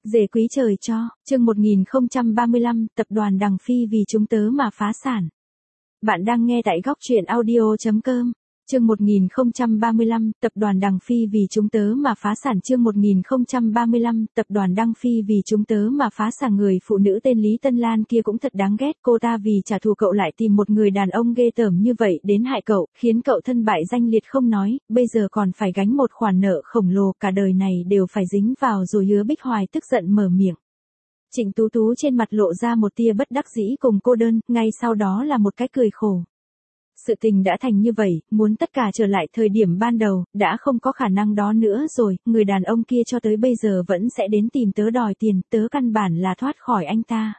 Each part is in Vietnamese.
Dề quý trời cho, chương 1035, tập đoàn Đằng Phi vì chúng tớ mà phá sản. Bạn đang nghe tại góc truyện audio.com. Chương 1035, tập đoàn Đằng Phi vì chúng tớ mà phá sản. Chương 1035, tập đoàn Đằng Phi vì chúng tớ mà phá sản. Người phụ nữ tên Lý Tân Lan kia cũng thật đáng ghét, cô ta vì trả thù cậu lại tìm một người đàn ông ghê tởm như vậy đến hại cậu, khiến cậu thân bại danh liệt không nói, bây giờ còn phải gánh một khoản nợ khổng lồ, cả đời này đều phải dính vào rồi. Hứa Bích Hoài tức giận mở miệng. Trịnh Tú Tú trên mặt lộ ra một tia bất đắc dĩ cùng cô đơn, ngay sau đó là một cái cười khổ. Sự tình đã thành như vậy, muốn tất cả trở lại thời điểm ban đầu, đã không có khả năng đó nữa rồi, người đàn ông kia cho tới bây giờ vẫn sẽ đến tìm tớ đòi tiền, tớ căn bản là thoát khỏi anh ta.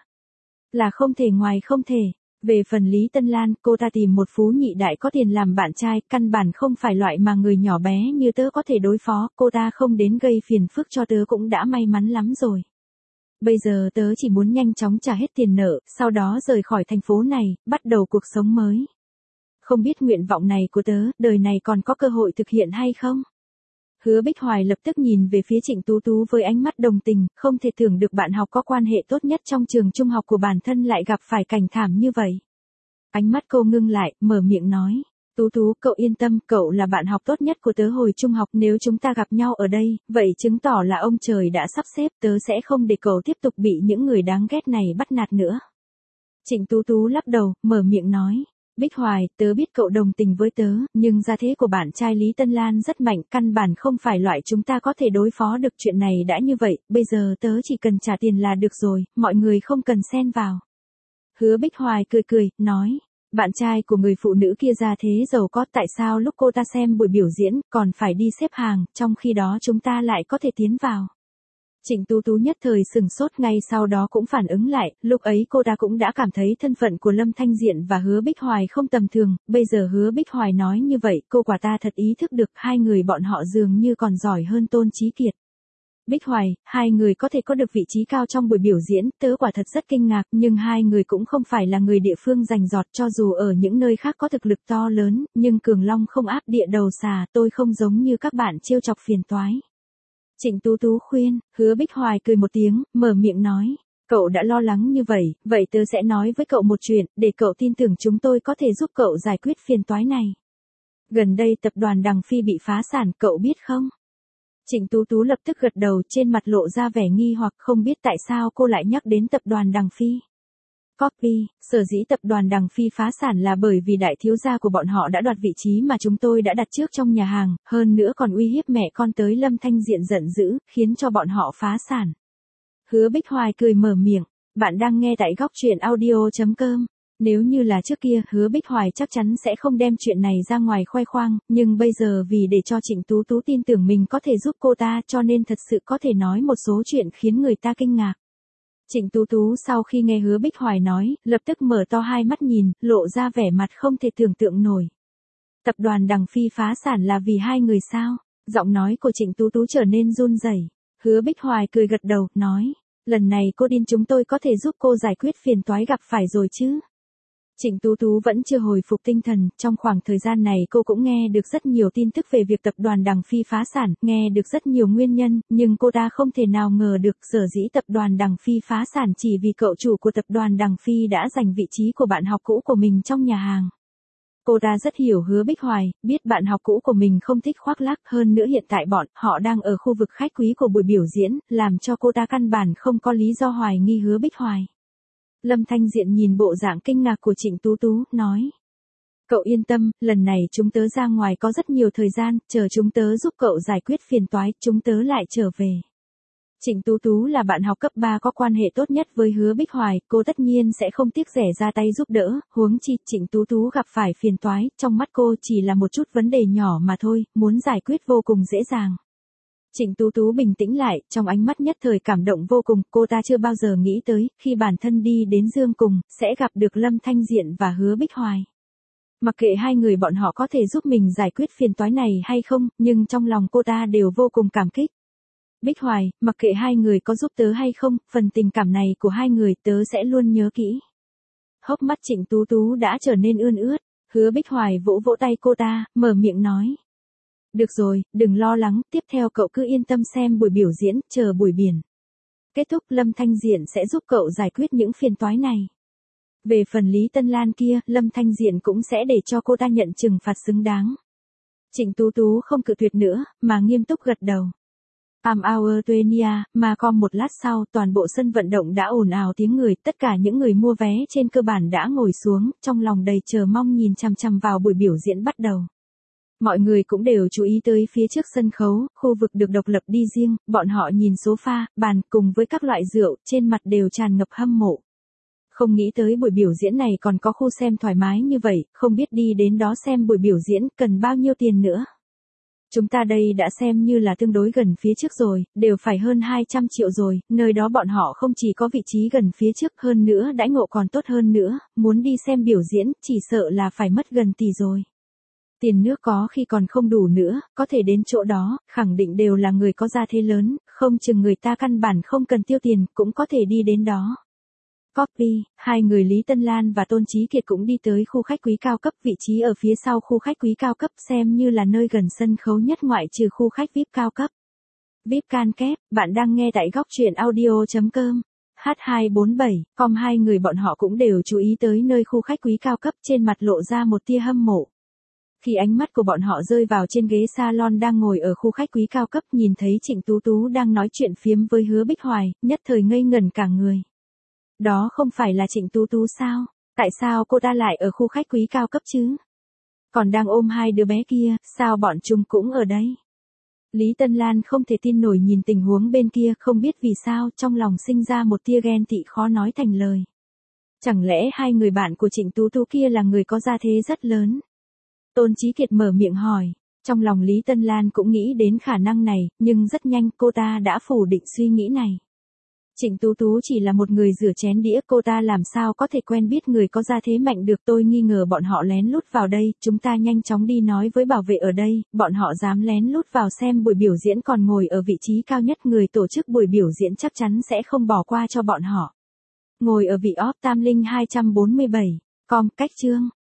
Là không thể ngoài không thể. Về phần Lý Tân Lan, cô ta tìm một phú nhị đại có tiền làm bạn trai, căn bản không phải loại mà người nhỏ bé như tớ có thể đối phó, cô ta không đến gây phiền phức cho tớ cũng đã may mắn lắm rồi. Bây giờ tớ chỉ muốn nhanh chóng trả hết tiền nợ, sau đó rời khỏi thành phố này, bắt đầu cuộc sống mới. Không biết nguyện vọng này của tớ, đời này còn có cơ hội thực hiện hay không? Hứa Bích Hoài lập tức nhìn về phía Trịnh Tú Tú với ánh mắt đồng tình, không thể tưởng được bạn học có quan hệ tốt nhất trong trường trung học của bản thân lại gặp phải cảnh thảm như vậy. Ánh mắt cô ngưng lại, mở miệng nói. Tú Tú, cậu yên tâm, cậu là bạn học tốt nhất của tớ hồi trung học, nếu chúng ta gặp nhau ở đây, vậy chứng tỏ là ông trời đã sắp xếp, tớ sẽ không để cậu tiếp tục bị những người đáng ghét này bắt nạt nữa. Trịnh Tú Tú lắc đầu, mở miệng nói. Bích Hoài, tớ biết cậu đồng tình với tớ, nhưng gia thế của bạn trai Lý Tân Lan rất mạnh, căn bản không phải loại chúng ta có thể đối phó được. Chuyện này đã như vậy, bây giờ tớ chỉ cần trả tiền là được rồi, mọi người không cần xen vào. Hứa Bích Hoài cười cười, nói, bạn trai của người phụ nữ kia gia thế giàu có, tại sao lúc cô ta xem buổi biểu diễn, còn phải đi xếp hàng, trong khi đó chúng ta lại có thể tiến vào. Trịnh Tú Tú nhất thời sừng sốt, ngay sau đó cũng phản ứng lại, lúc ấy cô ta cũng đã cảm thấy thân phận của Lâm Thanh Diện và Hứa Bích Hoài không tầm thường, bây giờ Hứa Bích Hoài nói như vậy, cô quả ta thật ý thức được hai người bọn họ dường như còn giỏi hơn Tôn Chí Kiệt. Bích Hoài, hai người có thể có được vị trí cao trong buổi biểu diễn, tớ quả thật rất kinh ngạc, nhưng hai người cũng không phải là người địa phương rành rọt, cho dù ở những nơi khác có thực lực to lớn, nhưng Cường Long không áp địa đầu xà, tôi không giống như các bạn trêu chọc phiền toái. Trịnh Tú Tú khuyên, Hứa Bích Hoài cười một tiếng, mở miệng nói, cậu đã lo lắng như vậy, vậy tớ sẽ nói với cậu một chuyện, để cậu tin tưởng chúng tôi có thể giúp cậu giải quyết phiền toái này. Gần đây tập đoàn Đằng Phi bị phá sản, cậu biết không? Trịnh Tú Tú lập tức gật đầu, trên mặt lộ ra vẻ nghi hoặc, không biết tại sao cô lại nhắc đến tập đoàn Đằng Phi. Copy, sở dĩ tập đoàn Đằng Phi phá sản là bởi vì đại thiếu gia của bọn họ đã đoạt vị trí mà chúng tôi đã đặt trước trong nhà hàng, hơn nữa còn uy hiếp mẹ con tới. Lâm Thanh Diện giận dữ, khiến cho bọn họ phá sản. Hứa Bích Hoài cười mở miệng, bạn đang nghe tại góc truyện audio.com. Nếu như là trước kia, Hứa Bích Hoài chắc chắn sẽ không đem chuyện này ra ngoài khoe khoang, nhưng bây giờ vì để cho Trịnh Tú Tú tin tưởng mình có thể giúp cô ta, cho nên thật sự có thể nói một số chuyện khiến người ta kinh ngạc. Trịnh Tú Tú sau khi nghe Hứa Bích Hoài nói, lập tức mở to hai mắt nhìn, lộ ra vẻ mặt không thể tưởng tượng nổi. Tập đoàn Đằng Phi phá sản là vì hai người sao? Giọng nói của Trịnh Tú Tú trở nên run rẩy. Hứa Bích Hoài cười gật đầu, nói, lần này cô điên, chúng tôi có thể giúp cô giải quyết phiền toái gặp phải rồi chứ? Trịnh Tú Tú vẫn chưa hồi phục tinh thần, trong khoảng thời gian này cô cũng nghe được rất nhiều tin tức về việc tập đoàn Đằng Phi phá sản, nghe được rất nhiều nguyên nhân, nhưng cô ta không thể nào ngờ được sở dĩ tập đoàn Đằng Phi phá sản chỉ vì cậu chủ của tập đoàn Đằng Phi đã giành vị trí của bạn học cũ của mình trong nhà hàng. Cô ta rất hiểu Hứa Bích Hoài, biết bạn học cũ của mình không thích khoác lác, hơn nữa hiện tại bọn họ đang ở khu vực khách quý của buổi biểu diễn, làm cho cô ta căn bản không có lý do hoài nghi Hứa Bích Hoài. Lâm Thanh Diện nhìn bộ dạng kinh ngạc của Trịnh Tú Tú, nói. Cậu yên tâm, lần này chúng tớ ra ngoài có rất nhiều thời gian, chờ chúng tớ giúp cậu giải quyết phiền toái, chúng tớ lại trở về. Trịnh Tú Tú là bạn học cấp 3 có quan hệ tốt nhất với Hứa Bích Hoài, cô tất nhiên sẽ không tiếc rẻ ra tay giúp đỡ, huống chi Trịnh Tú Tú gặp phải phiền toái, trong mắt cô chỉ là một chút vấn đề nhỏ mà thôi, muốn giải quyết vô cùng dễ dàng. Trịnh Tú Tú bình tĩnh lại, trong ánh mắt nhất thời cảm động vô cùng, cô ta chưa bao giờ nghĩ tới, khi bản thân đi đến Dương Cùng, sẽ gặp được Lâm Thanh Diện và Hứa Bích Hoài. Mặc kệ hai người bọn họ có thể giúp mình giải quyết phiền toái này hay không, nhưng trong lòng cô ta đều vô cùng cảm kích. Bích Hoài, mặc kệ hai người có giúp tớ hay không, phần tình cảm này của hai người tớ sẽ luôn nhớ kỹ. Hốc mắt Trịnh Tú Tú đã trở nên ươn ướt, Hứa Bích Hoài vỗ vỗ tay cô ta, mở miệng nói. Được rồi, đừng lo lắng, tiếp theo cậu cứ yên tâm xem buổi biểu diễn, chờ buổi biển. kết thúc Lâm Thanh Diện sẽ giúp cậu giải quyết những phiền toái này. Về phần Lý Tân Lan kia, Lâm Thanh Diện cũng sẽ để cho cô ta nhận trừng phạt xứng đáng. Trịnh Tú Tú không cự tuyệt nữa, mà nghiêm túc gật đầu. Hour Tuenia, mà còn một lát sau, toàn bộ sân vận động đã ồn ào tiếng người, tất cả những người mua vé trên cơ bản đã ngồi xuống, trong lòng đầy chờ mong nhìn chằm chằm vào buổi biểu diễn bắt đầu. Mọi người cũng đều chú ý tới phía trước sân khấu, khu vực được độc lập đi riêng, bọn họ nhìn sofa, bàn cùng với các loại rượu, trên mặt đều tràn ngập hâm mộ. Không nghĩ tới buổi biểu diễn này còn có khu xem thoải mái như vậy, không biết đi đến đó xem buổi biểu diễn cần bao nhiêu tiền nữa. Chúng ta đây đã xem như là tương đối gần phía trước rồi, đều phải hơn 200 triệu rồi, nơi đó bọn họ không chỉ có vị trí gần phía trước hơn nữa đãi ngộ còn tốt hơn nữa, muốn đi xem biểu diễn, chỉ sợ là phải mất gần tỷ rồi. Tiền nước có khi còn không đủ nữa, có thể đến chỗ đó, khẳng định đều là người có gia thế lớn, không chừng người ta căn bản không cần tiêu tiền, cũng có thể đi đến đó. Copy, hai người Lý Tân Lan và Tôn Chí Kiệt cũng đi tới khu khách quý cao cấp, vị trí ở phía sau khu khách quý cao cấp xem như là nơi gần sân khấu nhất ngoại trừ khu khách VIP cao cấp. VIP can kép, bạn đang nghe tại góc truyện audio.com. H247, hai người bọn họ cũng đều chú ý tới nơi khu khách quý cao cấp, trên mặt lộ ra một tia hâm mộ. Khi ánh mắt của bọn họ rơi vào trên ghế salon đang ngồi ở khu khách quý cao cấp, nhìn thấy Trịnh Tú Tú đang nói chuyện phiếm với Hứa Bích Hoài, nhất thời ngây ngẩn cả người. Đó không phải là Trịnh Tú Tú sao? Tại sao cô ta lại ở khu khách quý cao cấp chứ? Còn đang ôm hai đứa bé kia, sao bọn chúng cũng ở đây? Lý Tân Lan không thể tin nổi nhìn tình huống bên kia, không biết vì sao trong lòng sinh ra một tia ghen tị khó nói thành lời. Chẳng lẽ hai người bạn của Trịnh Tú Tú kia là người có gia thế rất lớn? Tôn Chí Kiệt mở miệng hỏi, trong lòng Lý Tân Lan cũng nghĩ đến khả năng này, nhưng rất nhanh cô ta đã phủ định suy nghĩ này. Trịnh Tú Tú chỉ là một người rửa chén đĩa, cô ta làm sao có thể quen biết người có gia thế mạnh được, tôi nghi ngờ bọn họ lén lút vào đây, chúng ta nhanh chóng đi nói với bảo vệ ở đây, bọn họ dám lén lút vào xem buổi biểu diễn còn ngồi ở vị trí cao nhất, người tổ chức buổi biểu diễn chắc chắn sẽ không bỏ qua cho bọn họ. Ngồi ở vị óp tam linh 247, cách chương.